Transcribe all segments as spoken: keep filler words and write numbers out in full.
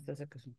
hasta esa ocasión.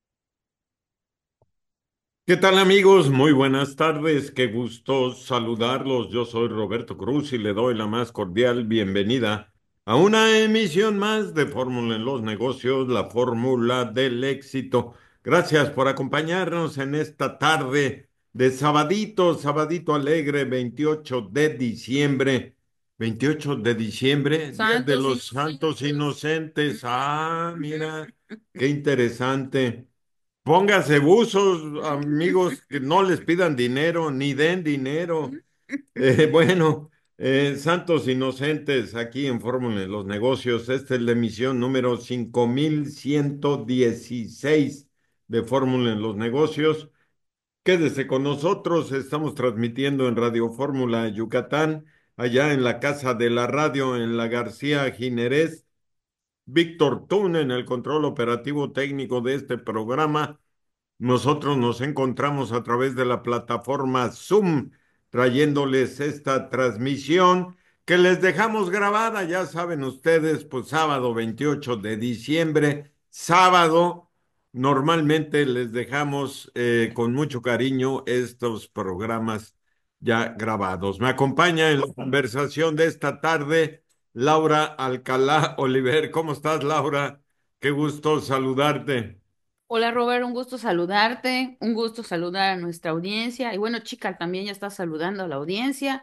¿Qué tal amigos? Muy buenas tardes, qué gusto saludarlos. Yo soy Roberto Cruz y le doy la más cordial bienvenida a una emisión más de Fórmula en los Negocios, la fórmula del éxito. Gracias por acompañarnos en esta tarde de sabadito, sabadito alegre, veintiocho de diciembre. veintiocho de diciembre, Día de Santos los Santos inocentes. Inocentes. Ah, mira, qué interesante. Póngase buzos, amigos, que no les pidan dinero, ni den dinero. Eh, bueno, eh, Santos Inocentes, aquí en Fórmula de los Negocios. Esta es la emisión número cinco mil ciento dieciséis de Fórmula en los Negocios. Quédese con nosotros, estamos transmitiendo en Radio Fórmula Yucatán, allá en la Casa de la Radio, en la García Ginerés. Víctor Tun en el control operativo técnico de este programa. Nosotros nos encontramos a través de la plataforma Zoom, trayéndoles esta transmisión que les dejamos grabada, ya saben ustedes, pues sábado veintiocho de diciembre, sábado, normalmente les dejamos eh, con mucho cariño estos programas ya grabados. Me acompaña en la conversación de esta tarde Laura Alcalá Oliver. ¿Cómo estás, Laura? Qué gusto saludarte. Hola Robert, un gusto saludarte, un gusto saludar a nuestra audiencia. Y bueno, chica, también ya está saludando a la audiencia.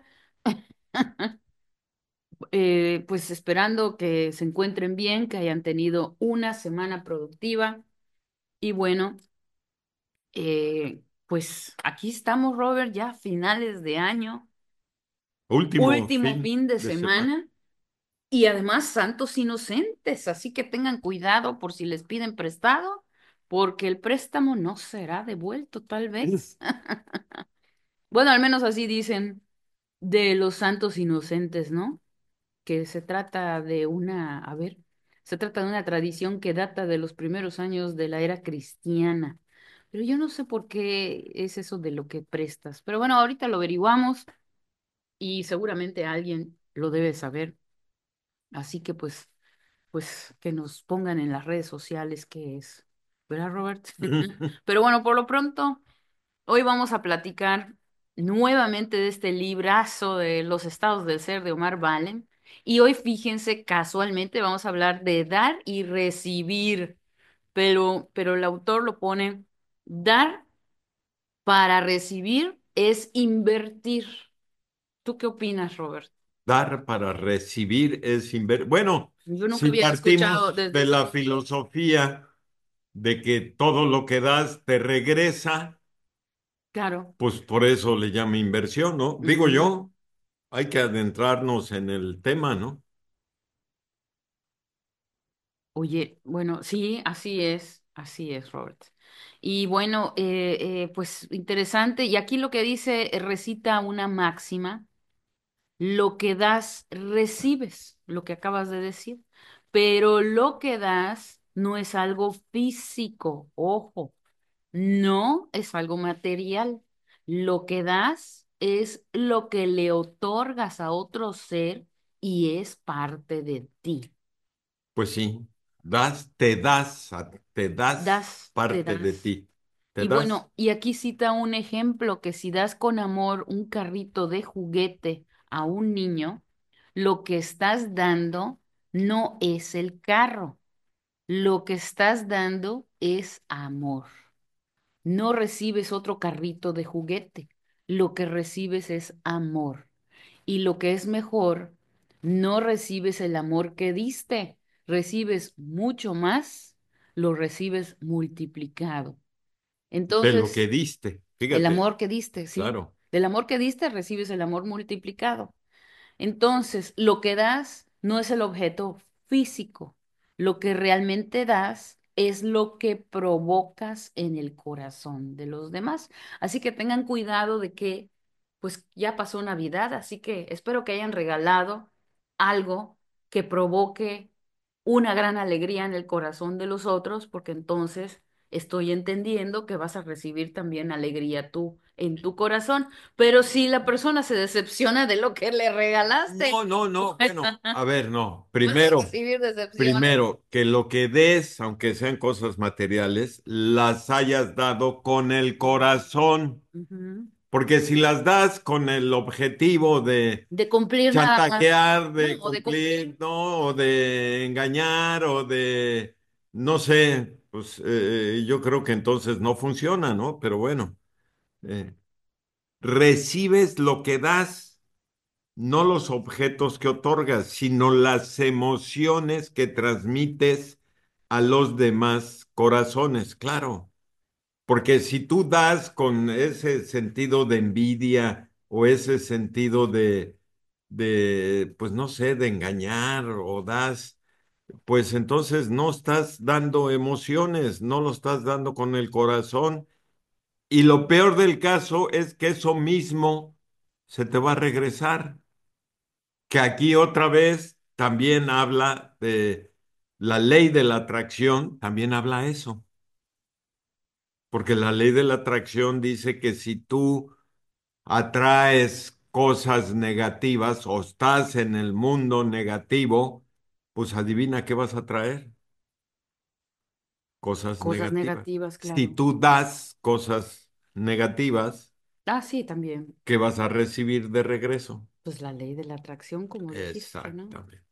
Eh, pues esperando que se encuentren bien, que hayan tenido una semana productiva. Y bueno, eh, pues aquí estamos, Robert, ya a finales de año, Último último fin fin de de semana. semana. Y además, santos inocentes, así que tengan cuidado por si les piden prestado, porque el préstamo no será devuelto, tal vez. Bueno, al menos así dicen de los santos inocentes, ¿no? Que se trata de una, a ver, se trata de una tradición que data de los primeros años de la era cristiana. Pero yo no sé por qué es eso de lo que prestas. Pero bueno, ahorita lo averiguamos y seguramente alguien lo debe saber. Así que pues pues que nos pongan en las redes sociales qué es, ¿verdad, Robert? Pero bueno, por lo pronto, hoy vamos a platicar nuevamente de este librazo de Los estados del ser de Omar Valen. Y hoy, fíjense, casualmente vamos a hablar de dar y recibir, pero, pero el autor lo pone, dar para recibir es invertir. ¿Tú qué opinas, Robert? Dar para recibir es inver... Bueno, Yo nunca si había escuchado partimos desde de ese la punto. filosofía de que todo lo que das te regresa, Claro. pues por eso le llama inversión, ¿no? Digo Ujú. yo, hay que adentrarnos en el tema, ¿no? Oye, bueno, sí, así es, así es, Robert. Y bueno, eh, eh, pues interesante. Y aquí lo que dice, eh, recita una máxima, lo que das, recibes, lo que acabas de decir. Pero lo que das no es algo físico, ojo, no es algo material. Lo que das es lo que le otorgas a otro ser y es parte de ti. Pues sí, das, te das, a- te das Das, te parte de das. ti. ¿Te Y das? bueno, y aquí cita un ejemplo que si das con amor un carrito de juguete a un niño, lo que estás dando no es el carro, lo que estás dando es amor. No recibes otro carrito de juguete, lo que recibes es amor. Y lo que es mejor, no recibes el amor que diste, recibes mucho más, lo recibes multiplicado. De lo que Entonces, diste, el fíjate, amor que diste, sí. claro. Del amor que diste recibes el amor multiplicado. Entonces, lo que das no es el objeto físico. Lo que realmente das es lo que provocas en el corazón de los demás. Así que tengan cuidado de que, pues ya pasó Navidad, así que espero que hayan regalado algo que provoque una gran alegría en el corazón de los otros, porque entonces estoy entendiendo que vas a recibir también alegría tú en tu corazón. Pero si la persona se decepciona de lo que le regalaste, No, no, no, pues bueno, a ver, no. vas a Primero, recibir decepciones. primero, que lo que des, aunque sean cosas materiales, las hayas dado con el corazón. Ujú. Porque si las das con el objetivo de De cumplir nada más, chantajear, ¿no? de O de cumplir. cumplir, ¿no? O de engañar, o de, no sé, pues eh, yo creo que entonces no funciona, ¿no? Pero bueno, eh, recibes lo que das, no los objetos que otorgas, sino las emociones que transmites a los demás corazones, claro. Porque si tú das con ese sentido de envidia o ese sentido de, de, pues no sé, de engañar o das, pues entonces no estás dando emociones, no lo estás dando con el corazón. Y lo peor del caso es que eso mismo se te va a regresar, que aquí otra vez también habla de la ley de la atracción, también habla eso. Porque la ley de la atracción dice que si tú atraes cosas negativas o estás en el mundo negativo, pues adivina qué vas a traer, cosas Cosas negativas. negativas, Si claro. tú das cosas negativas, Ah, sí, también. ¿qué vas a recibir de regreso? Pues la ley de la atracción, como dijiste, ¿no? Exactamente.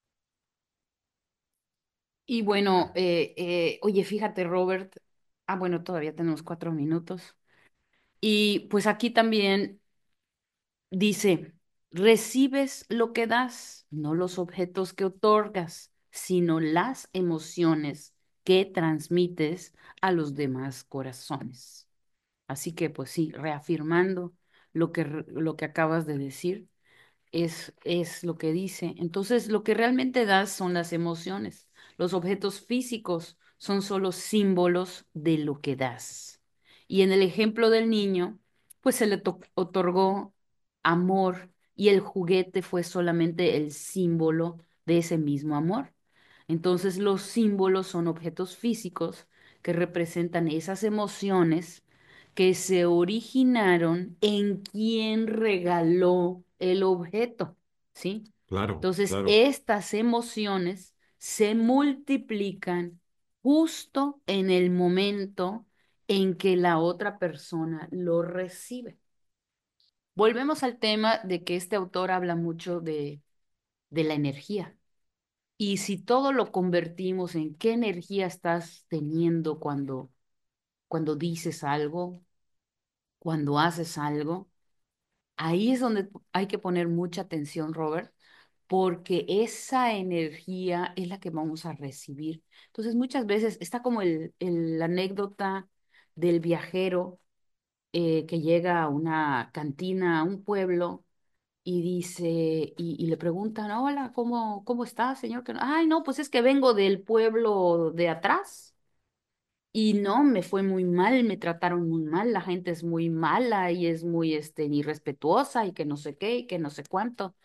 Y bueno, eh, eh, oye, fíjate, Robert. Ah, bueno, todavía tenemos cuatro minutos. Y pues aquí también dice, recibes lo que das, no los objetos que otorgas, sino las emociones que transmites a los demás corazones. Así que pues sí, reafirmando lo que, re- lo que acabas de decir, es, es lo que dice. Entonces, lo que realmente das son las emociones. Los objetos físicos son solo símbolos de lo que das. Y en el ejemplo del niño, pues se le to- otorgó amor y el juguete fue solamente el símbolo de ese mismo amor. Entonces, los símbolos son objetos físicos que representan esas emociones que se originaron en quien regaló el objeto, ¿sí? Claro, Entonces, claro, estas emociones se multiplican justo en el momento en que la otra persona lo recibe. Volvemos al tema de que este autor habla mucho de, de la energía. Y si todo lo convertimos en qué energía estás teniendo cuando, cuando dices algo, cuando haces algo, ahí es donde hay que poner mucha atención, Robert, porque esa energía es la que vamos a recibir. Entonces, muchas veces está como el, el- la anécdota del viajero eh, que llega a una cantina, a un pueblo, y dice, y, y le preguntan, hola, ¿cómo, cómo está, señor? Que no- Ay, no, pues es que vengo del pueblo de atrás. Y no, me fue muy mal, me trataron muy mal, la gente es muy mala y es muy este, irrespetuosa y que no sé qué y que no sé cuánto.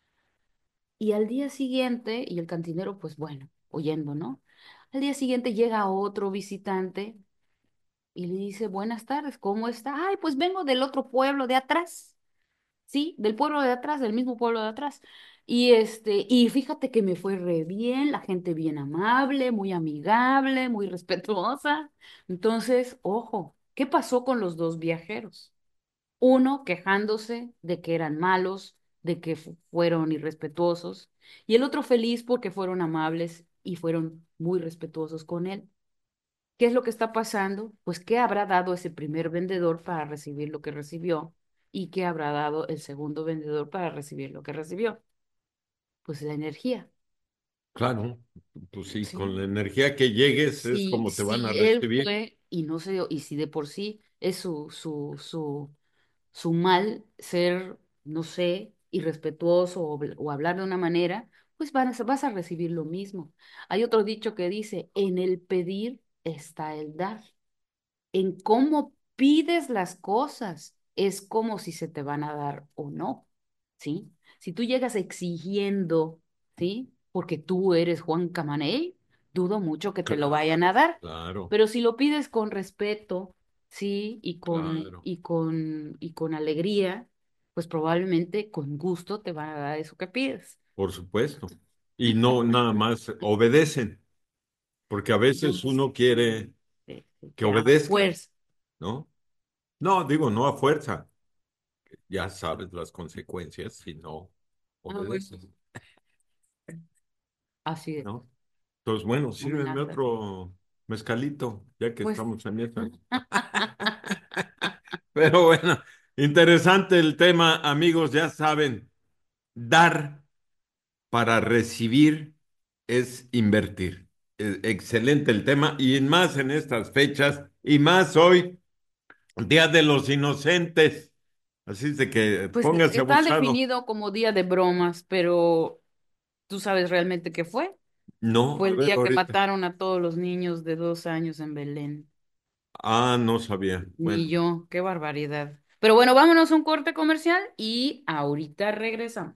Y al día siguiente, y el cantinero, pues bueno, oyendo, ¿no? Al día siguiente llega otro visitante y le dice, buenas tardes, ¿cómo está? Ay, pues vengo del otro pueblo de atrás, ¿sí? Del pueblo de atrás, del mismo pueblo de atrás. Y este, y fíjate que me fue re bien, la gente bien amable, muy amigable, muy respetuosa. Entonces, ojo, ¿qué pasó con los dos viajeros? Uno quejándose de que eran malos, de que fu- fueron irrespetuosos, y el otro feliz porque fueron amables y fueron muy respetuosos con él. ¿Qué es lo que está pasando? Pues, ¿qué habrá dado ese primer vendedor para recibir lo que recibió? ¿Y qué habrá dado el segundo vendedor para recibir lo que recibió? Pues la energía, claro. Pues sí, con la ¿sí? energía que llegues es Si, como te van a si él recibir. fue y no se dio, y si de por sí es su, su, su, su mal ser, no sé, irrespetuoso o, habl- o hablar de una manera, pues van a- vas a recibir lo mismo. Hay otro dicho que dice, en el pedir está el dar. En cómo pides las cosas es como si se te van a dar o no, ¿sí? Si tú llegas exigiendo, ¿sí? Porque tú eres Juan Camaney, dudo mucho que te lo Claro, vayan a dar. claro, Pero si lo pides con respeto, sí, y con, claro, y con, y con alegría, pues probablemente con gusto te van a dar eso que pides. por supuesto. Y no nada más obedecen, porque a veces Sí, uno quiere sí, sí, que que a obedezca, fuerza. ¿no? No, digo, no a fuerza. Ya sabes las consecuencias si no Ah, bueno. obedeces, Así es, ¿no? Entonces, bueno, sírveme amenazas. otro mezcalito, ya que Pues, estamos en esa. Pero bueno, interesante el tema, amigos, ya saben, dar para recibir es invertir. Eh, Excelente el tema, y más en estas fechas, y más hoy, Día de los Inocentes. Así es de que pues póngase está abusado. definido como día de bromas, pero ¿tú sabes realmente qué fue? No, Fue a el ver, día que ahorita. mataron a todos los niños de dos años en Belén. Ah, no sabía. Ni Bueno. yo, qué barbaridad. Pero bueno, vámonos a un corte comercial y ahorita regresamos.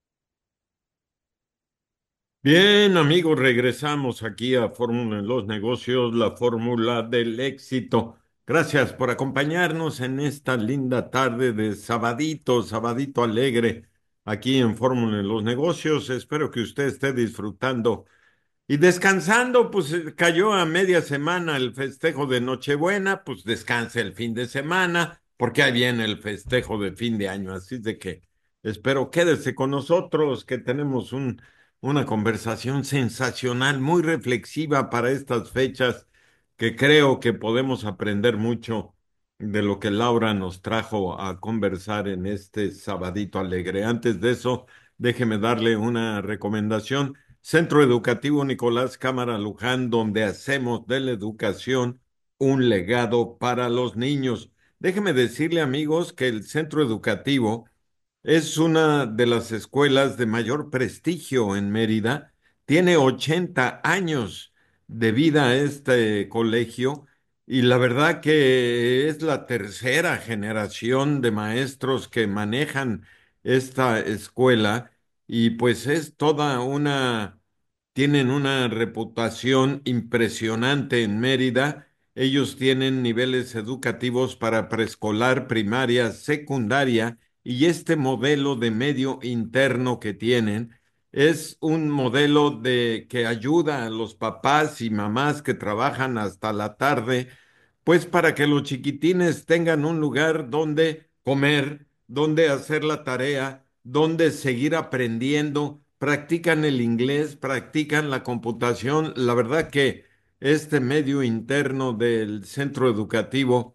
Bien, amigos, regresamos aquí a Fórmula en los Negocios, la fórmula del éxito. Gracias por acompañarnos en esta linda tarde de sabadito, sabadito alegre, aquí en Fórmula en los Negocios. Espero que usted esté disfrutando y descansando. Pues eh, cayó a media semana el festejo de Nochebuena, pues descanse el fin de semana, porque ahí viene el festejo de fin de año. Así de que espero quédese con nosotros, que tenemos un, una conversación sensacional, muy reflexiva para estas fechas, que creo que podemos aprender mucho de lo que Laura nos trajo a conversar en este sabadito alegre. Antes de eso, déjeme darle una recomendación. Centro Educativo Nicolás Cámara Luján, donde hacemos de la educación un legado para los niños. Déjeme decirle, amigos, que el centro educativo es una de las escuelas de mayor prestigio en Mérida. Tiene ochenta años de vida este colegio, y la verdad que es la tercera generación de maestros que manejan esta escuela, y pues es toda una, tienen una reputación impresionante en Mérida. Ellos tienen niveles educativos para preescolar, primaria, secundaria, y este modelo de medio interno que tienen es un modelo de que ayuda a los papás y mamás que trabajan hasta la tarde, pues para que los chiquitines tengan un lugar donde comer, donde hacer la tarea, donde seguir aprendiendo, practican el inglés, practican la computación. La verdad que este medio interno del centro educativo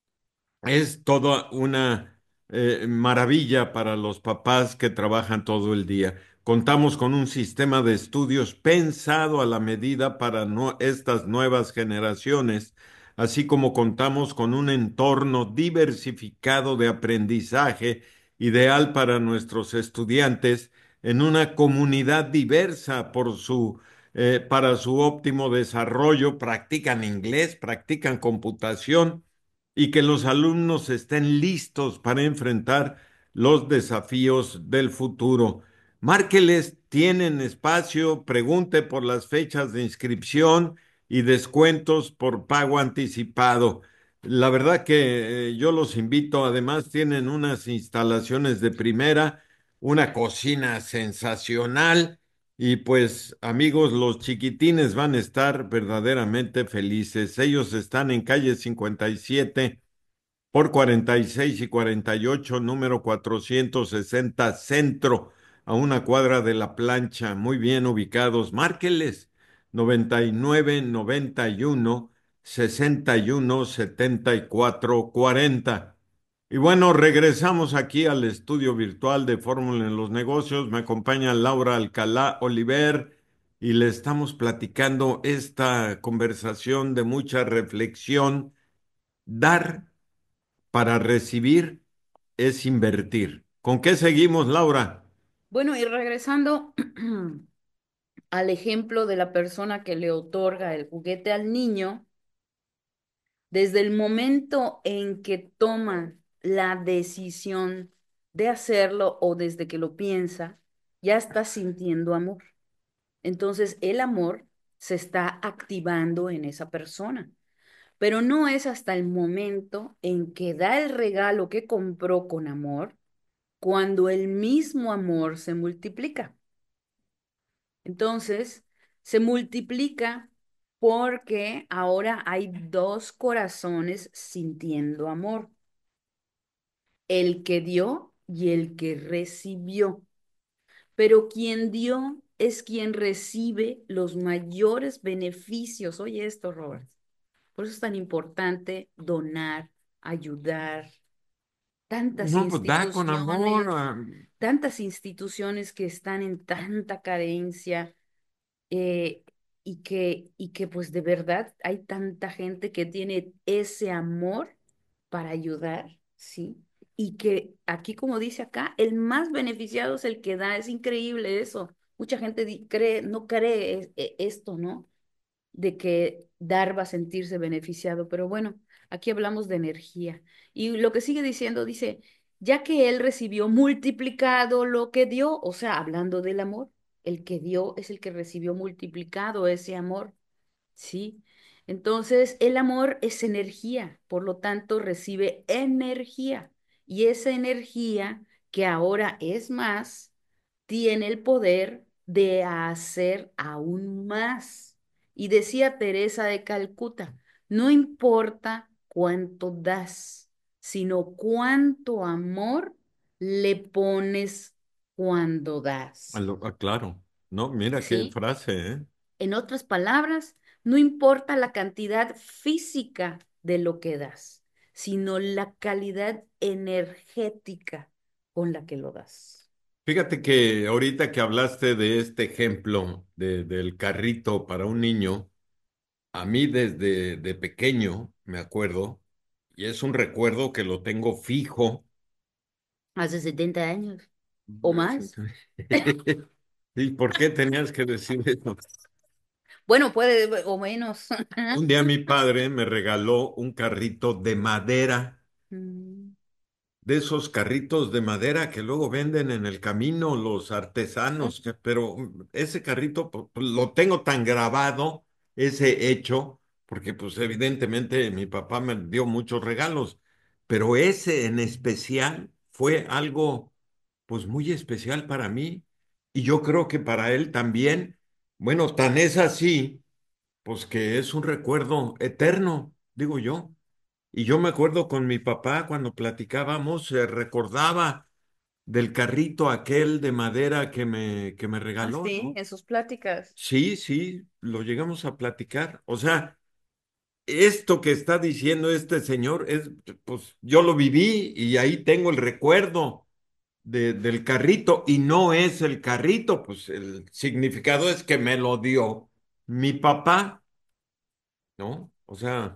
es toda una eh, maravilla para los papás que trabajan todo el día. Contamos con un sistema de estudios pensado a la medida para no- estas nuevas generaciones, así como contamos con un entorno diversificado de aprendizaje ideal para nuestros estudiantes en una comunidad diversa por su, eh, para su óptimo desarrollo. Practican inglés, practican computación, y que los alumnos estén listos para enfrentar los desafíos del futuro. Márqueles, tienen espacio, pregunte por las fechas de inscripción y descuentos por pago anticipado. La verdad que eh, yo los invito, además tienen unas instalaciones de primera, una cocina sensacional, y pues amigos, los chiquitines van a estar verdaderamente felices. Ellos están en calle cincuenta y siete por cuarenta y seis y cuarenta y ocho, número cuatrocientos sesenta Centro, a una cuadra de la plancha, muy bien ubicados. Márqueles noventa y nueve noventa y uno sesenta y uno setenta y cuatro cuarenta. Y bueno, regresamos aquí al estudio virtual de Fórmula en los Negocios. Me acompaña Laura Alcalá Oliver, y le estamos platicando esta conversación de mucha reflexión. Dar para recibir es invertir. ¿Con qué seguimos, Laura? Bueno, y regresando al ejemplo de la persona que le otorga el juguete al niño, desde el momento en que toma la decisión de hacerlo o desde que lo piensa, ya está sintiendo amor. Entonces, el amor se está activando en esa persona. Pero no es hasta el momento en que da el regalo que compró con amor, cuando el mismo amor se multiplica. Entonces, se multiplica porque ahora hay dos corazones sintiendo amor, el que dio y el que recibió. Pero quien dio es quien recibe los mayores beneficios. Oye esto, Robert. Por eso es tan importante donar, ayudar. Tantas No, pues da con amor. instituciones, ah, tantas instituciones que están en tanta carencia, eh, y que, y que pues de verdad hay tanta gente que tiene ese amor para ayudar, ¿sí? Y que aquí, como dice acá, el más beneficiado es el que da. Es increíble eso. Mucha gente di- cree, no cree es- e- esto, ¿no? De que dar va a sentirse beneficiado, pero bueno, aquí hablamos de energía. Y lo que sigue diciendo, dice, ya que él recibió multiplicado lo que dio, o sea, hablando del amor, el que dio es el que recibió multiplicado ese amor, ¿sí? Entonces, el amor es energía, por lo tanto, recibe energía. Y esa energía, que ahora es más, tiene el poder de hacer aún más. Y decía Teresa de Calcuta, no importa cuánto das, sino cuánto amor le pones cuando a das. lo- ah, claro. No, mira qué ¿Sí? frase, ¿eh? En otras palabras, no importa la cantidad física de lo que das, sino la calidad energética con la que lo das. Fíjate que ahorita que hablaste de este ejemplo de- del carrito para un niño, a mí desde de pequeño, me acuerdo, y es un recuerdo que lo tengo fijo. Hace setenta años o más. ¿Y por qué tenías que decir eso? Bueno, puede, o menos. Un día mi padre me regaló un carrito de madera, Mm, de esos carritos de madera que luego venden en el camino los artesanos, que- pero ese carrito pu- pu- lo tengo tan grabado, ese hecho, porque pues evidentemente mi papá me dio muchos regalos, pero ese en especial fue algo pues muy especial para mí y yo creo que para él también. Bueno, tan es así, pues que es un recuerdo eterno, digo yo. Y yo me acuerdo con mi papá cuando platicábamos, se recordaba del carrito aquel de madera que me, que me ah, regaló, sí, ¿no? en sus pláticas. Sí, sí, lo llegamos a platicar. O sea, esto que está diciendo este señor es, pues yo lo viví y ahí tengo el recuerdo de- del carrito y no es el carrito, pues el significado es que me lo dio mi papá, ¿no? O sea,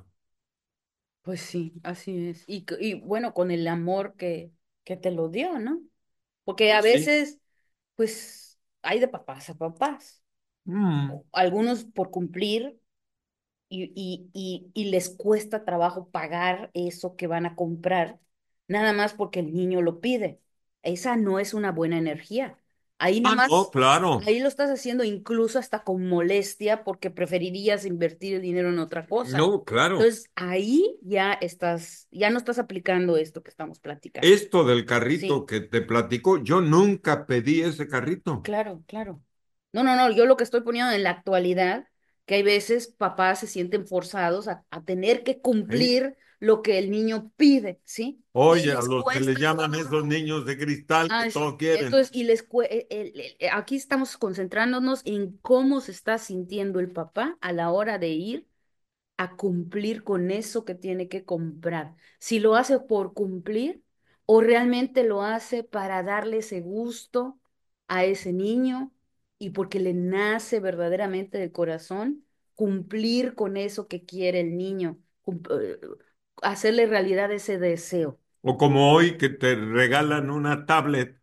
Pues sí, así es. Y, c- y bueno, con el amor que, que te lo dio, ¿no? Porque a pues sí. veces, pues, hay de papás a papás. Mm, Algunos por cumplir y, y, y, y les cuesta trabajo pagar eso que van a comprar, nada más porque el niño lo pide. Esa no es una buena energía. Ahí nada ah, no, más, claro. ahí lo estás haciendo incluso hasta con molestia porque preferirías invertir el dinero en otra cosa. No, claro. Entonces, ahí ya estás, ya no estás aplicando esto que estamos platicando. Esto del carrito Sí. que te platico, yo nunca pedí ese carrito. Claro, claro. No, no, no, yo lo que estoy poniendo en la actualidad, que hay veces papás se sienten forzados a, a tener que ¿Eh? cumplir lo que el niño pide, ¿sí? Y Oye, a les los que le cuesta llaman esos trabajo. niños de cristal que Ah, todo sí. quieren. Entonces, y les cue- eh, el- el- eh, aquí estamos concentrándonos en cómo se está sintiendo el papá a la hora de ir a cumplir con eso que tiene que comprar. Si lo hace por cumplir o realmente lo hace para darle ese gusto a ese niño y porque le nace verdaderamente del corazón cumplir con eso que quiere el niño, cum- eh, hacerle realidad ese deseo. O como hoy que te regalan una tablet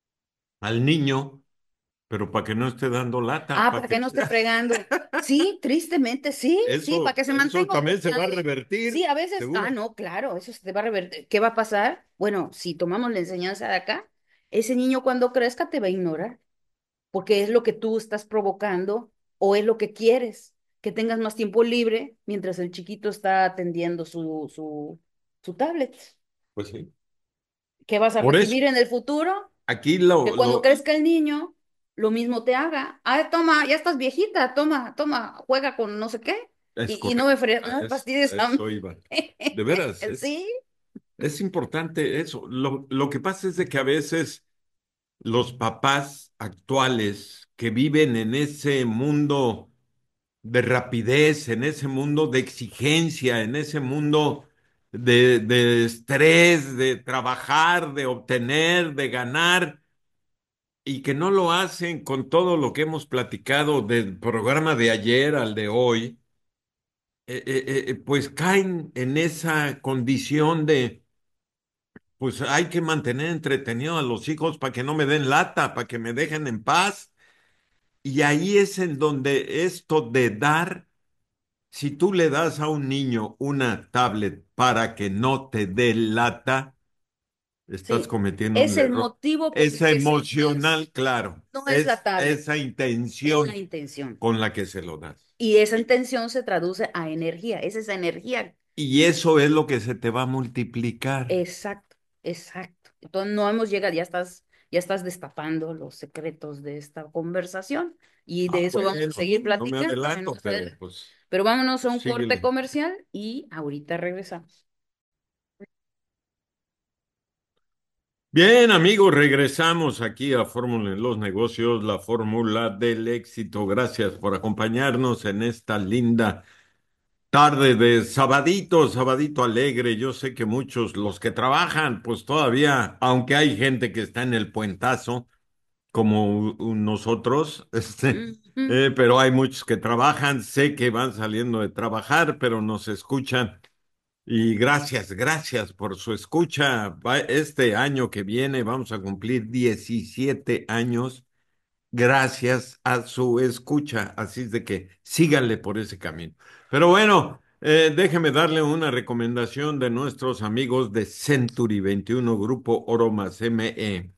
al niño, pero para que no esté dando lata, Ah, para para que que no esté fregando. Sí, tristemente, sí, sí, para eso, que se eso mantenga también se va a ocupado. Sí, revertir, a veces, ah, seguro. no, claro, eso se te va a revertir. ¿Qué va a pasar? Bueno, si tomamos la enseñanza de acá, ese niño cuando crezca te va a ignorar, porque es lo que tú estás provocando o es lo que quieres, que tengas más tiempo libre mientras el chiquito está atendiendo su, su, su tablet. Pues sí. ¿Qué vas a Por eso, recibir en el futuro? aquí Que lo, cuando lo crezca el niño, lo mismo te haga. Ah, toma, ya estás viejita, toma, toma, juega con no sé qué. es Y, y no me, correcto. fre A no me es- fastidies a a mí. eso iba. De veras, es, Sí, es importante eso. Lo, lo que pasa es de que a veces los papás actuales que viven en ese mundo de rapidez, en ese mundo de exigencia, en ese mundo de, de estrés, de trabajar, de obtener, de ganar, y que no lo hacen con todo lo que hemos platicado del programa de ayer al de hoy, eh, eh, eh, pues caen en esa condición de, pues hay que mantener entretenido a los hijos para que no me den lata, para que me dejen en paz. Y ahí es en donde esto de dar. Si tú le das a un niño una tablet para que no te dé lata, estás sí. cometiendo un Es el error. motivo por el Esa que se lo das. emocional, claro, No es la es tablet, esa es la intención intención. con la que se lo das. Y esa intención se traduce a energía. Es esa energía. Y eso es lo que se te va a multiplicar. Exacto, exacto. Entonces no hemos llegado, ya estás, ya estás destapando los secretos de esta conversación y Ah, de eso vamos a bueno, seguir no me platicando en adelanto, nuestra- pero pues Pero vámonos a un corte síguele. comercial y ahorita regresamos. Bien, amigos, regresamos aquí a Fórmula en los Negocios, la fórmula del éxito. Gracias por acompañarnos en esta linda tarde de sabadito, sabadito alegre. Yo sé que muchos, los que trabajan, pues todavía, aunque hay gente que está en el puentazo, como u- u- nosotros, este, Ujú. eh, pero hay muchos que trabajan, sé que van saliendo de trabajar, pero nos escuchan. Y gracias, gracias por su escucha. Va- Este año que viene vamos a cumplir diecisiete años gracias a su escucha. Así es de que síganle por ese camino. Pero bueno, eh, déjeme darle una recomendación de nuestros amigos de Century veintiuno Grupo Oro más M E.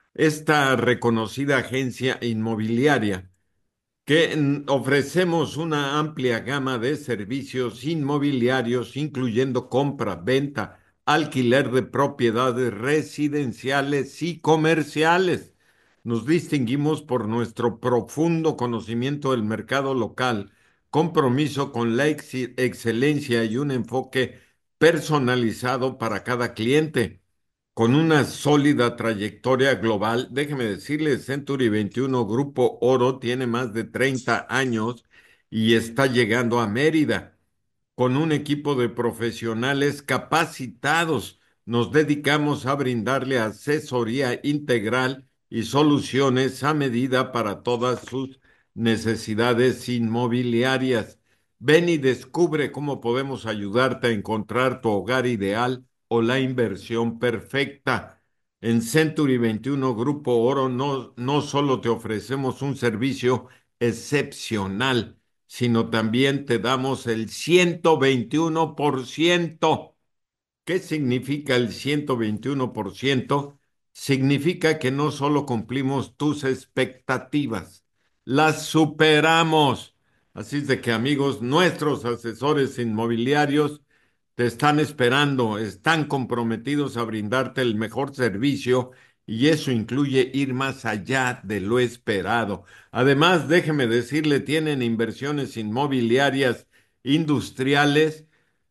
Esta reconocida agencia inmobiliaria que mm, ofrecemos una amplia gama de servicios inmobiliarios, incluyendo compra, venta, alquiler de propiedades residenciales y comerciales. Nos distinguimos por nuestro profundo conocimiento del mercado local, compromiso con la ex- excelencia y un enfoque personalizado para cada cliente. Con una sólida trayectoria global, déjeme decirle, Century veintiuno Grupo Oro tiene más de treinta años y está llegando a Mérida con un equipo de profesionales capacitados. Nos dedicamos a brindarle asesoría integral y soluciones a medida para todas sus necesidades inmobiliarias. Ven y descubre cómo podemos ayudarte a encontrar tu hogar ideal o la inversión perfecta. En Century veintiuno Grupo Oro no, no solo te ofrecemos un servicio excepcional, sino también te damos el ciento veintiuno por ciento. ¿Qué significa el ciento veintiuno por ciento? Significa que no solo cumplimos tus expectativas, las superamos. Así es de que, amigos, nuestros asesores inmobiliarios te están esperando, están comprometidos a brindarte el mejor servicio y eso incluye ir más allá de lo esperado. Además, déjeme decirle, tienen inversiones inmobiliarias industriales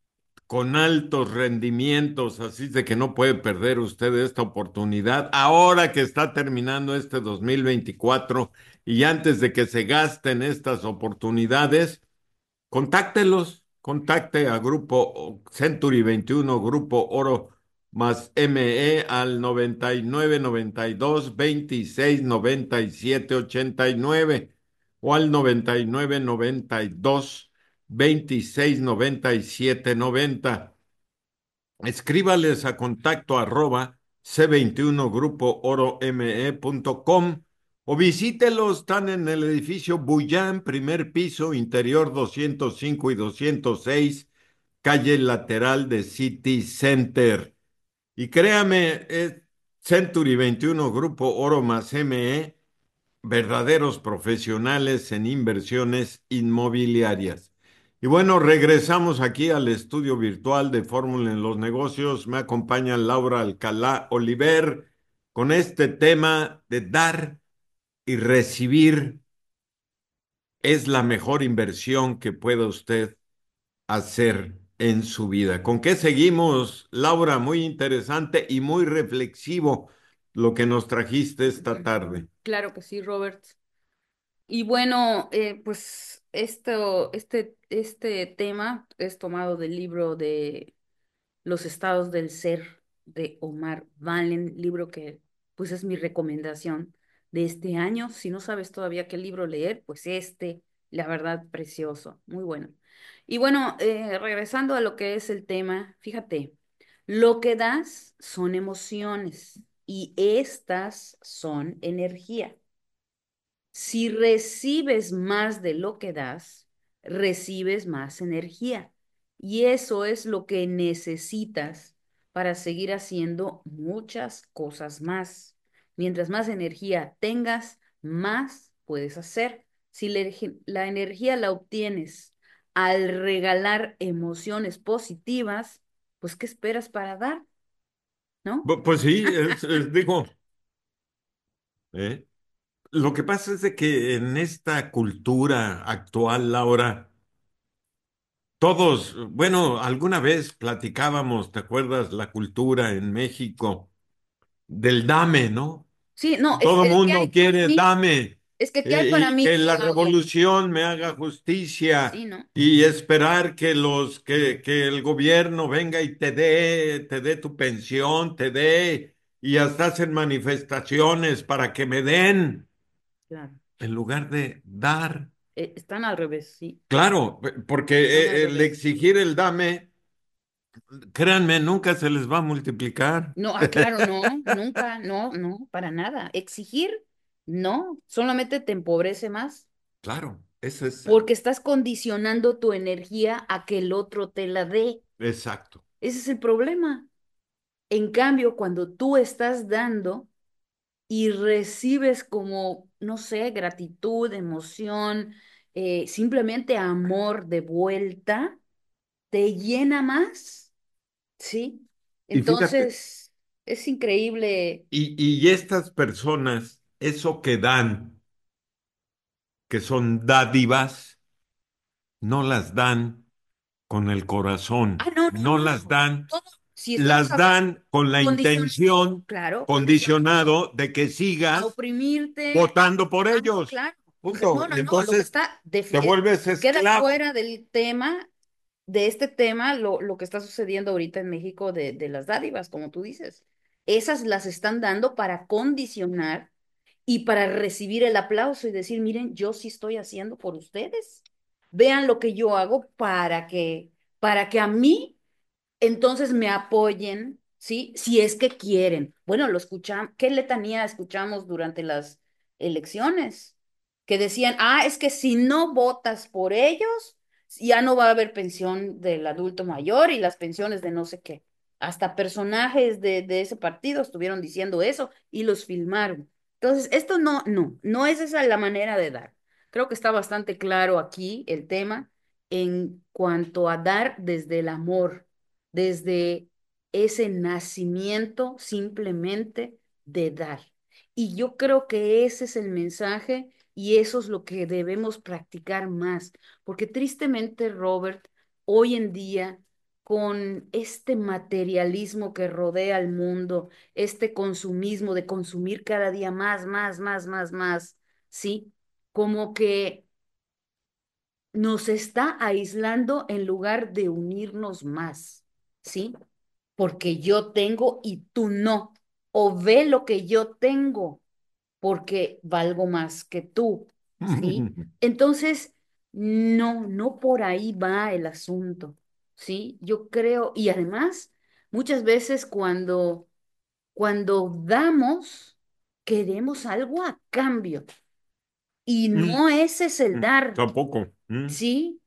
con altos rendimientos, así de que no puede perder usted esta oportunidad ahora que está terminando este dos mil veinticuatro y antes de que se gasten estas oportunidades, contáctelos, contacte a Grupo Century veintiuno Grupo Oro más M E al noventa y nueve noventa y dos veintiséis noventa y siete ochenta y nueve o al noventa y nueve noventa y dos veintiséis noventa y siete noventa. Escríbales a contacto arroba c veintiuno grupo oro m e punto com o visítelos, están en el edificio Bullán, primer piso, interior doscientos cinco y doscientos seis, calle lateral de City Center. Y créame, es Century veintiuno Grupo Oro más M E verdaderos profesionales en inversiones inmobiliarias. Y bueno, regresamos aquí al estudio virtual de Fórmula en los Negocios. Me acompaña Laura Alcalá Oliver con este tema de dar y recibir es la mejor inversión que pueda usted hacer en su vida. ¿Con qué seguimos, Laura? Muy interesante y muy reflexivo lo que nos trajiste esta tarde. Claro que sí, Robert. Y bueno, eh, pues esto, este, este tema es tomado del libro de Los estados del ser de Omar Valen, libro que pues es mi recomendación de este año. Si no sabes todavía qué libro leer, pues este, la verdad, precioso, muy bueno. Y bueno, eh, regresando a lo que es el tema, fíjate, lo que das son emociones y estas son energía. Si recibes más de lo que das, recibes más energía. Y eso es lo que necesitas para seguir haciendo muchas cosas más. Mientras más energía tengas, más puedes hacer. Si la, ergi- la energía la obtienes al regalar emociones positivas, pues ¿qué esperas para dar? ¿No? Bu- Pues sí, es- es- digo, ¿eh? Lo que pasa es de que en esta cultura actual, Laura, todos, bueno, alguna vez platicábamos, ¿te acuerdas? La cultura en México del dame, ¿no? Sí, no, es, Todo es que mundo hay para quiere mí, dame, es que ¿qué hay eh, para y mí que la todavía? revolución me haga justicia Sí, ¿no? y esperar que los que, que el gobierno venga y te dé, te dé tu pensión, te dé y hasta hacen manifestaciones para que me den Claro. en lugar de dar. Eh, están al revés, sí, Claro, porque están al eh, el revés. exigir el dame, créanme, nunca se les va a multiplicar. No, ah, claro, no, nunca, no, no, para nada. Exigir, no, solamente te empobrece más, Claro, ese es porque estás condicionando tu energía a que el otro te la dé. exacto. Ese es el problema. En cambio, cuando tú estás dando y recibes como, no sé, gratitud, emoción, eh, simplemente amor de vuelta, te llena más. Sí, Y fíjate, entonces es increíble. y, y estas personas, eso que dan, que son dádivas, no las dan con el Ah, corazón, no, no, no no, las dan, todo, si estamos las hablando dan con la condición, intención, claro, condicionado de que a sigas oprimirte. votando por Ah, no, ellos. claro. Punto. No, no, Y no, lo que entonces está, te defi- eh, vuelves queda esclavo. fuera del tema, de este tema, lo, lo que está sucediendo ahorita en México de, de las dádivas, como tú dices. Esas las están dando para condicionar y para recibir el aplauso y decir, miren, yo sí estoy haciendo por ustedes. Vean lo que yo hago para que, para que a mí entonces me apoyen, ¿sí? Si es que quieren. Bueno, lo escuchamos, ¿qué letanía escuchamos durante las elecciones? Que decían, ah, es que si no votas por ellos, ya no va a haber pensión del adulto mayor y las pensiones de no sé qué. Hasta personajes de, de ese partido estuvieron diciendo eso y los filmaron. Entonces, esto no, no, no es esa la manera de dar. Creo que está bastante claro aquí el tema en cuanto a dar desde el amor, desde ese nacimiento simplemente de dar. Y yo creo que ese es el mensaje y eso es lo que debemos practicar más, porque tristemente, Robert, hoy en día, con este materialismo que rodea al mundo, este consumismo de consumir cada día más, más, más, más, más, ¿sí? Como que nos está aislando en lugar de unirnos más, ¿sí? Porque yo tengo y tú no. O ve lo que yo tengo, porque valgo más que tú, ¿sí? Entonces, no, no por ahí va el asunto, ¿sí? Yo creo, y además, muchas veces cuando, cuando damos, queremos algo a cambio. Y Mm, no ese es el mm, dar, Tampoco. Mm. ¿sí?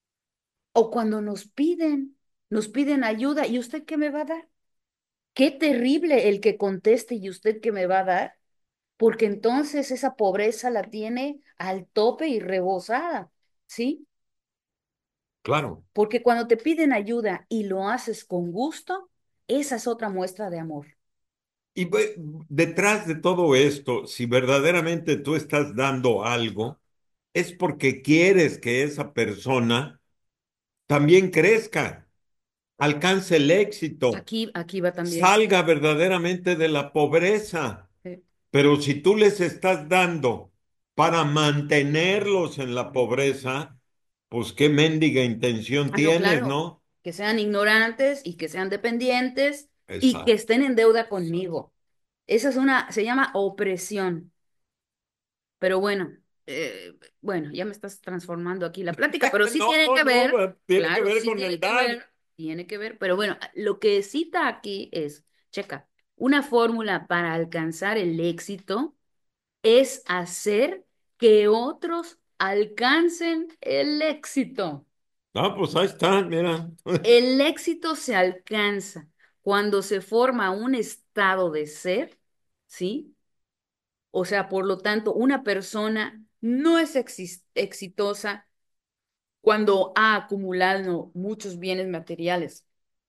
O cuando nos piden, nos piden ayuda, ¿y usted qué me va a dar? Qué terrible el que conteste, ¿y usted qué me va a dar? porque entonces esa pobreza la tiene al tope y rebosada, ¿sí? Claro. Porque cuando te piden ayuda y lo haces con gusto, esa es otra muestra de amor. Y ve- detrás de todo esto, si verdaderamente tú estás dando algo, es porque quieres que esa persona también crezca, alcance el éxito, Aquí, aquí va también. salga verdaderamente de la pobreza. eh, Pero si tú les estás dando para mantenerlos en la pobreza, pues qué mendiga intención Ah, no, tienes, claro, ¿no? que sean ignorantes y que sean dependientes y que Exacto. estén en deuda conmigo. Esa es una, se llama opresión. Pero bueno, eh, bueno, ya me estás transformando aquí la plática, pero sí No, tiene que no, ver, no, tiene que claro, ver sí con tiene el que dar. ver, tiene que ver, pero bueno, lo que cita aquí es, checa, una fórmula para alcanzar el éxito es hacer que otros alcancen el éxito. Ah, pues ahí está, mira. El éxito se alcanza cuando se forma un estado de ser, ¿sí? O sea, por lo tanto, una persona no es exis- exitosa cuando ha acumulado muchos bienes materiales.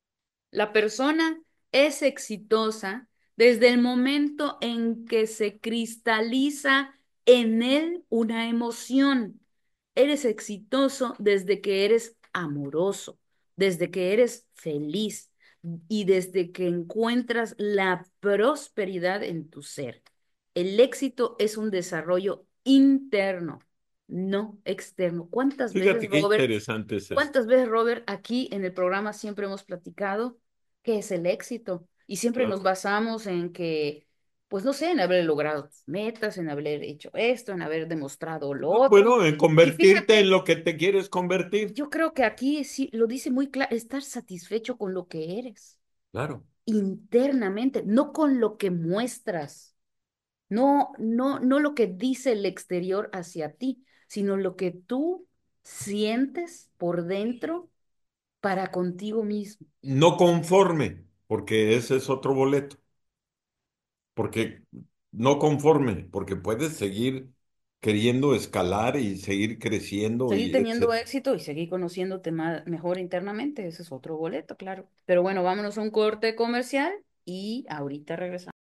La persona es exitosa desde el momento en que se cristaliza en él una emoción. Eres exitoso desde que eres amoroso, desde que eres feliz y desde que encuentras la prosperidad en tu ser. El éxito es un desarrollo interno, no externo. ¿Cuántas veces, Fíjate qué Robert? interesante es esto. ¿Cuántas veces, Robert, aquí en el programa siempre hemos platicado qué es el éxito? Y siempre nos Claro. basamos en que, pues no sé, en haber logrado tus metas, en haber hecho esto, en haber demostrado lo otro. Bueno, en Y convertirte en fíjate, lo que te quieres convertir. yo creo que aquí sí lo dice muy claro, estar satisfecho con lo que eres Claro. internamente, no con lo que muestras, no, no, no lo que dice el exterior hacia ti, sino lo que tú sientes por dentro para contigo mismo. No conforme, porque ese es otro boleto. Porque no conforme, porque puedes seguir queriendo escalar y seguir creciendo Seguir y teniendo etcétera. éxito y seguir conociéndote ma- mejor internamente, ese es otro boleto, claro. Pero bueno, vámonos a un corte comercial y ahorita regresamos.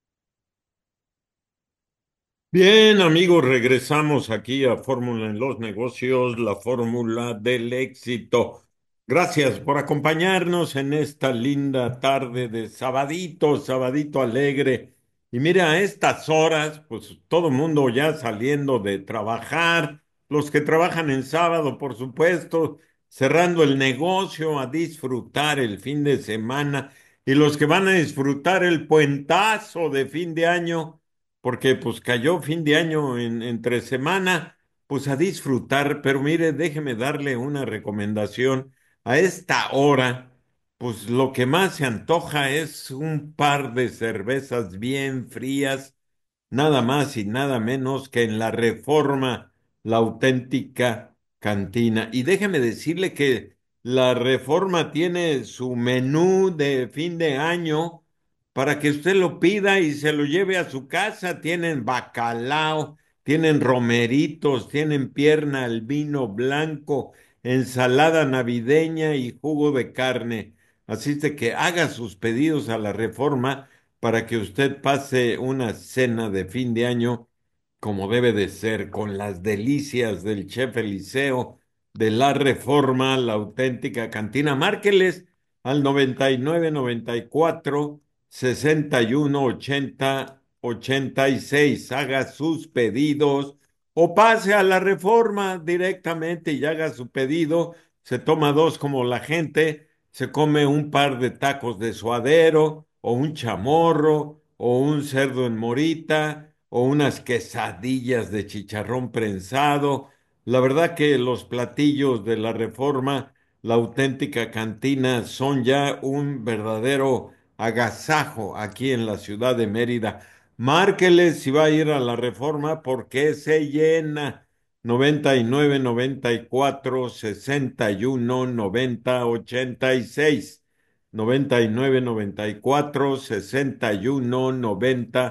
Bien, amigos, regresamos aquí a Fórmula en los negocios, la fórmula del éxito. Gracias por acompañarnos en esta linda tarde de sabadito, sabadito alegre. Y mira, a estas horas, pues todo el mundo ya saliendo de trabajar, los que trabajan en sábado, por supuesto, cerrando el negocio a disfrutar el fin de semana y los que van a disfrutar el puentazo de fin de año porque pues cayó fin de año en, entre semana, pues a disfrutar, pero mire, déjeme darle una recomendación. A esta hora, pues lo que más se antoja es un par de cervezas bien frías, nada más y nada menos que en la Reforma, la auténtica cantina. Y déjeme decirle que la Reforma tiene su menú de fin de año para que usted lo pida y se lo lleve a su casa. Tienen bacalao, tienen romeritos, tienen pierna al vino blanco, ensalada navideña y jugo de carne. Así es de que haga sus pedidos a la Reforma para que usted pase una cena de fin de año como debe de ser, con las delicias del chef Eliseo, de la Reforma, la auténtica cantina. Márqueles al noventa y nueve noventa y cuatro sesenta y uno ochenta ochenta y seis. Haga sus pedidos o pase a la Reforma directamente y haga su pedido. Se toma dos como la gente, se come un par de tacos de suadero o un chamorro o un cerdo en morita o unas quesadillas de chicharrón prensado. La verdad que los platillos de la Reforma, la auténtica cantina, son ya un verdadero agasajo aquí en la ciudad de Mérida. Márqueles si va a ir a la Reforma porque se llena. noventa y nueve, noventa y cuatro, sesenta y uno, noventa, ochenta y seis. noventa y nueve, noventa y cuatro, sesenta y uno, noventa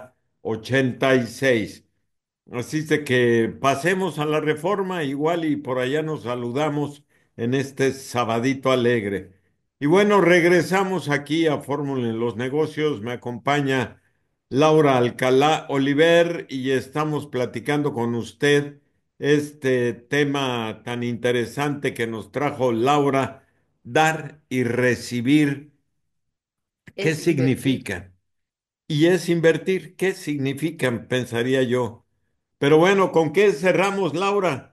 ochenta y seis. Así es de que pasemos a la reforma igual y por allá nos saludamos en este sabadito alegre. Y bueno, regresamos aquí a Fórmula en los Negocios. Me acompaña Laura Alcalá Oliver y estamos platicando con usted este tema tan interesante que nos trajo Laura, dar y recibir. ¿Qué Es invertir. significa? Y es invertir. ¿Qué significan? Pensaría yo. Pero bueno, ¿con qué cerramos, Laura?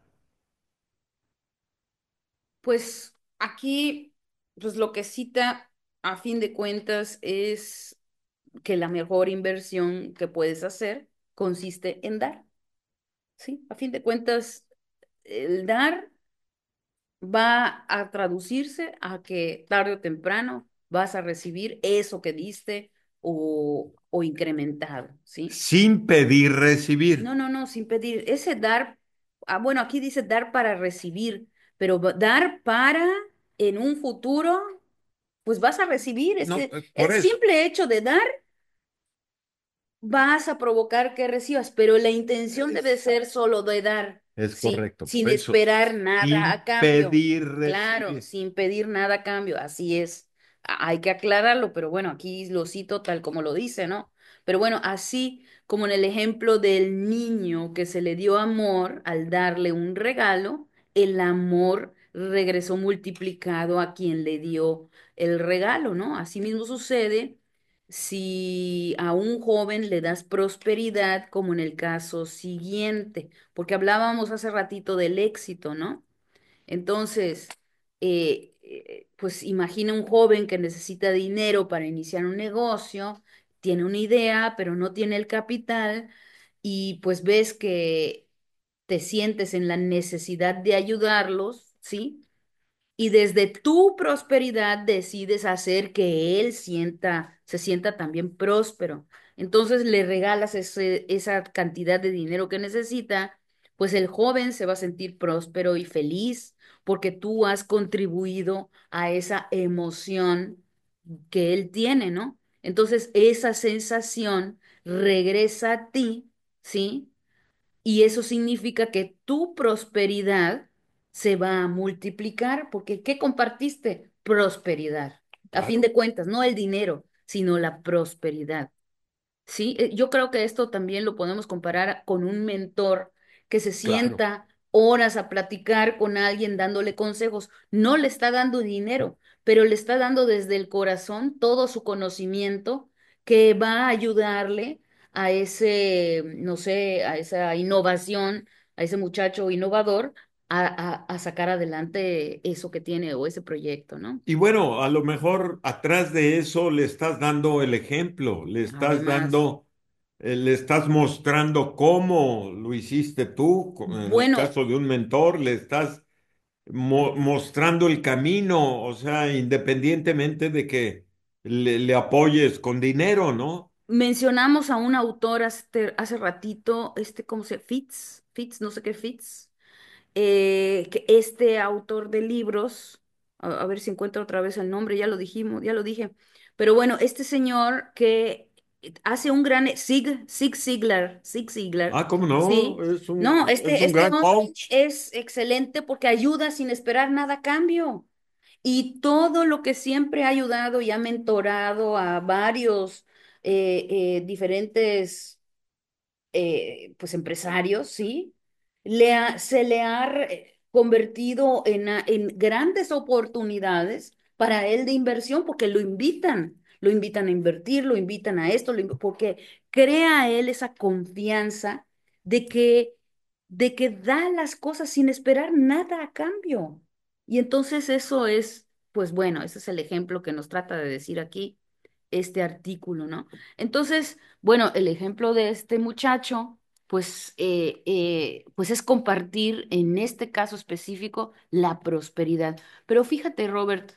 Pues aquí, pues lo que cita a fin de cuentas es que la mejor inversión que puedes hacer consiste en dar, ¿sí? A fin de cuentas, el dar va a traducirse a que tarde o temprano vas a recibir eso que diste o, o incrementado, ¿sí? Sin pedir No, recibir. no, no, sin pedir. Ese dar, ah, bueno, aquí dice dar para recibir, pero va- dar para en un futuro, pues vas a recibir. Es No, que eh, el por eso. simple hecho de dar vas a provocar que recibas, pero la intención debe Es, ser solo de dar, es sí, correcto. sin Eso. esperar nada a Sin cambio. pedir Claro, recibir. sin pedir nada a cambio, así es. A- Hay que aclararlo, pero bueno, aquí lo cito tal como lo dice, ¿no? Pero bueno, así como en el ejemplo del niño que se le dio amor al darle un regalo, el amor regresó multiplicado a quien le dio el regalo, ¿no? Así mismo sucede si a un joven le das prosperidad, como en el caso siguiente, porque hablábamos hace ratito del éxito, ¿no? Entonces, eh, eh, pues imagina un joven que necesita dinero para iniciar un negocio, tiene una idea, pero no tiene el capital, y pues ves que te sientes en la necesidad de ayudarlos, ¿sí? Y desde tu prosperidad decides hacer que él sienta, se sienta también próspero. Entonces le regalas ese- esa cantidad de dinero que necesita, pues el joven se va a sentir próspero y feliz porque tú has contribuido a esa emoción que él tiene, ¿no? Entonces esa sensación regresa a ti, ¿sí? Y eso significa que tu prosperidad se va a multiplicar, porque ¿qué compartiste? Prosperidad. A fin Claro, de cuentas, no el dinero, sino la prosperidad. Sí, Eh, yo creo que esto también lo podemos comparar con un mentor que se claro. sienta horas a platicar con alguien dándole consejos. No le está dando dinero, pero le está dando desde el corazón todo su conocimiento que va a ayudarle a ese, no sé, a esa innovación, a ese muchacho innovador a, a, a sacar adelante eso que tiene o ese proyecto, ¿no? Y bueno, a lo mejor atrás de eso le estás dando el ejemplo, le estás Además, dando, eh, le estás mostrando cómo lo hiciste tú, co- en el bueno, caso de un mentor, le estás mo- mostrando el camino, o sea, independientemente de que le, le apoyes con dinero, ¿no? mencionamos a un autor hace, hace ratito, este, ¿cómo se? Fitz, Fitz, no sé qué Fitz, eh, que este autor de libros, a, a ver si encuentro otra vez el nombre, ya lo dijimos, ya lo dije, pero bueno, este señor que hace un gran, Sig, Sig Ziglar, Sig Ziglar, Ah, ¿cómo no? ¿sí? Es No, un, es este, un este gran hombre coach. es excelente porque ayuda sin esperar nada a cambio. Y todo lo que siempre ha ayudado y ha mentorado a varios eh, eh, diferentes eh, pues empresarios, ¿sí? Le ha- se le ha re- convertido en, a- en grandes oportunidades para él de inversión porque lo invitan, lo invitan a invertir, lo invitan a esto, lo inv- porque crea él esa confianza de que, de que da las cosas sin esperar nada a cambio. Y entonces eso es, pues bueno, ese es el ejemplo que nos trata de decir aquí este artículo, ¿no? Entonces, bueno, el ejemplo de este muchacho, pues, eh, eh, pues es compartir en este caso específico la prosperidad. Pero fíjate, Robert,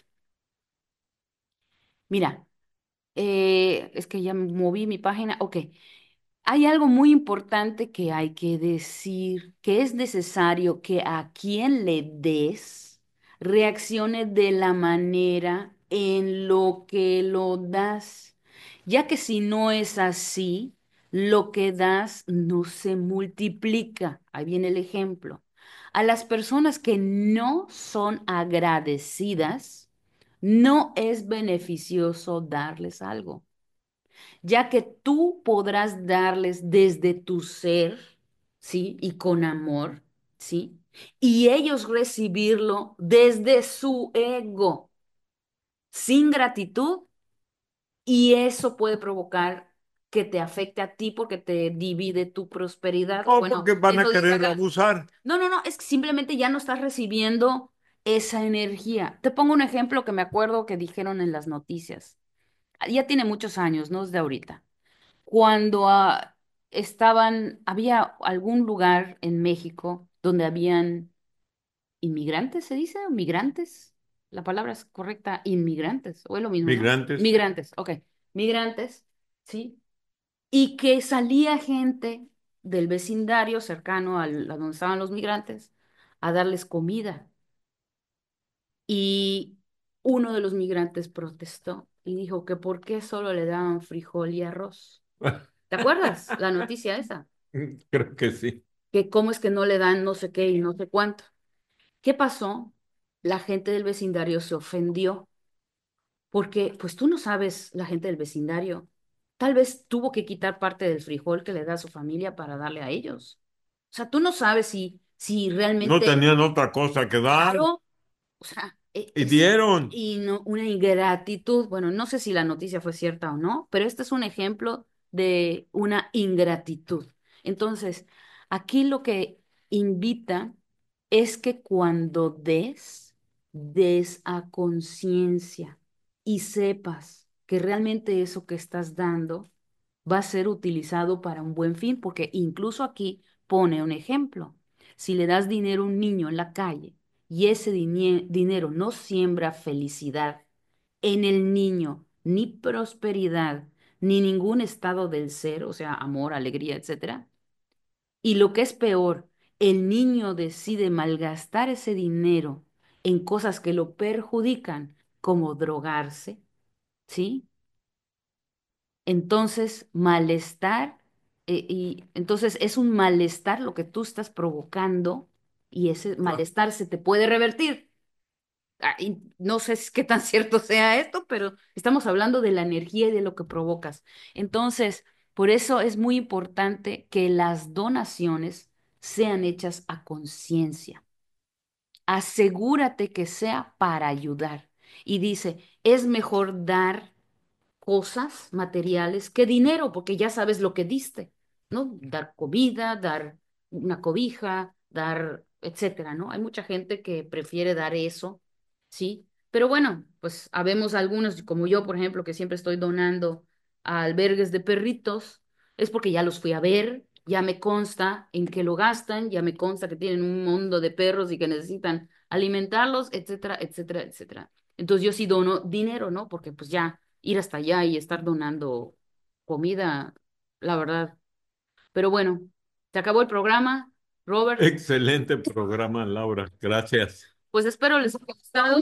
mira, eh, es que ya moví mi página. Ok, hay algo muy importante que hay que decir, que es necesario que a quien le des reaccione de la manera en lo que lo das, ya que si no es así, lo que das no se multiplica. Ahí viene el ejemplo. A las personas que no son agradecidas, no es beneficioso darles algo, ya que tú podrás darles desde tu ser, ¿sí? Y con amor, ¿sí? Y ellos recibirlo desde su ego, sin gratitud, y eso puede provocar que te afecte a ti porque te divide tu prosperidad. No, Bueno, porque van a eso dice querer acá. abusar. No, no, no, es que simplemente ya no estás recibiendo esa energía. Te pongo un ejemplo que me acuerdo que dijeron en las noticias. Ya tiene muchos años, no es de ahorita. Cuando ah, estaban, había algún lugar en México donde habían inmigrantes, ¿se dice? ¿Migrantes? La palabra es correcta, inmigrantes, o es lo mismo, ¿no? Migrantes. Migrantes, ok. Migrantes, ¿sí? Y que salía gente del vecindario cercano al- a donde estaban los migrantes a darles comida. Y uno de los migrantes protestó y dijo que por qué solo le daban frijol y arroz. ¿Te acuerdas la noticia esa? Creo que sí. Que cómo es que no le dan no sé qué y no sé cuánto. ¿Qué pasó? La gente del vecindario se ofendió porque pues tú no sabes, la gente del vecindario, tal vez tuvo que quitar parte del frijol que le da a su familia para darle a ellos. O sea, tú no sabes si, si No realmente, tenían otra cosa que dar claro, o sea, e- y es dieron. y no, una ingratitud. Bueno, no sé si la noticia fue cierta o no, pero este es un ejemplo de una ingratitud. Entonces, aquí lo que invita es que cuando des, des a conciencia y sepas que realmente eso que estás dando va a ser utilizado para un buen fin, porque incluso aquí pone un ejemplo. Si le das dinero a un niño en la calle, y ese dinie- dinero no siembra felicidad en el niño, ni prosperidad, ni ningún estado del ser, o sea, amor, alegría, etcétera. Y lo que es peor, el niño decide malgastar ese dinero en cosas que lo perjudican, como drogarse, ¿sí? Entonces, malestar, eh, y entonces es un malestar lo que tú estás provocando y ese malestar se te puede revertir. Ah, y no sé si- qué tan cierto sea esto, pero estamos hablando de la energía y de lo que provocas. Entonces, por eso es muy importante que las donaciones sean hechas a conciencia. Asegúrate que sea para ayudar. Y dice, es mejor dar cosas materiales que dinero, porque ya sabes lo que diste, ¿no? Dar comida, dar una cobija, dar, etcétera, ¿no? Hay mucha gente que prefiere dar eso, ¿sí? Pero bueno, pues habemos algunos, como yo, por ejemplo, que siempre estoy donando a albergues de perritos, es porque ya los fui a ver, ya me consta en qué lo gastan, ya me consta que tienen un mundo de perros y que necesitan alimentarlos, etcétera, etcétera, etcétera. Entonces yo sí dono dinero, ¿no? Porque pues ya ir hasta allá y estar donando comida, la verdad. Pero bueno, se acabó el programa, Robert. Excelente programa, Laura. Gracias. Pues espero les haya gustado.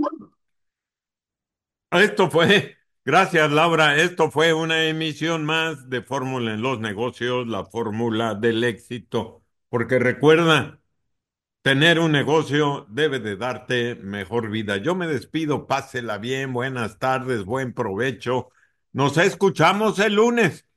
Esto fue, gracias, Laura. Esto fue una emisión más de Fórmula en los Negocios, la fórmula del éxito. Porque recuerda, tener un negocio debe de darte mejor vida. Yo me despido, pásela bien, buenas tardes, buen provecho. Nos escuchamos el lunes.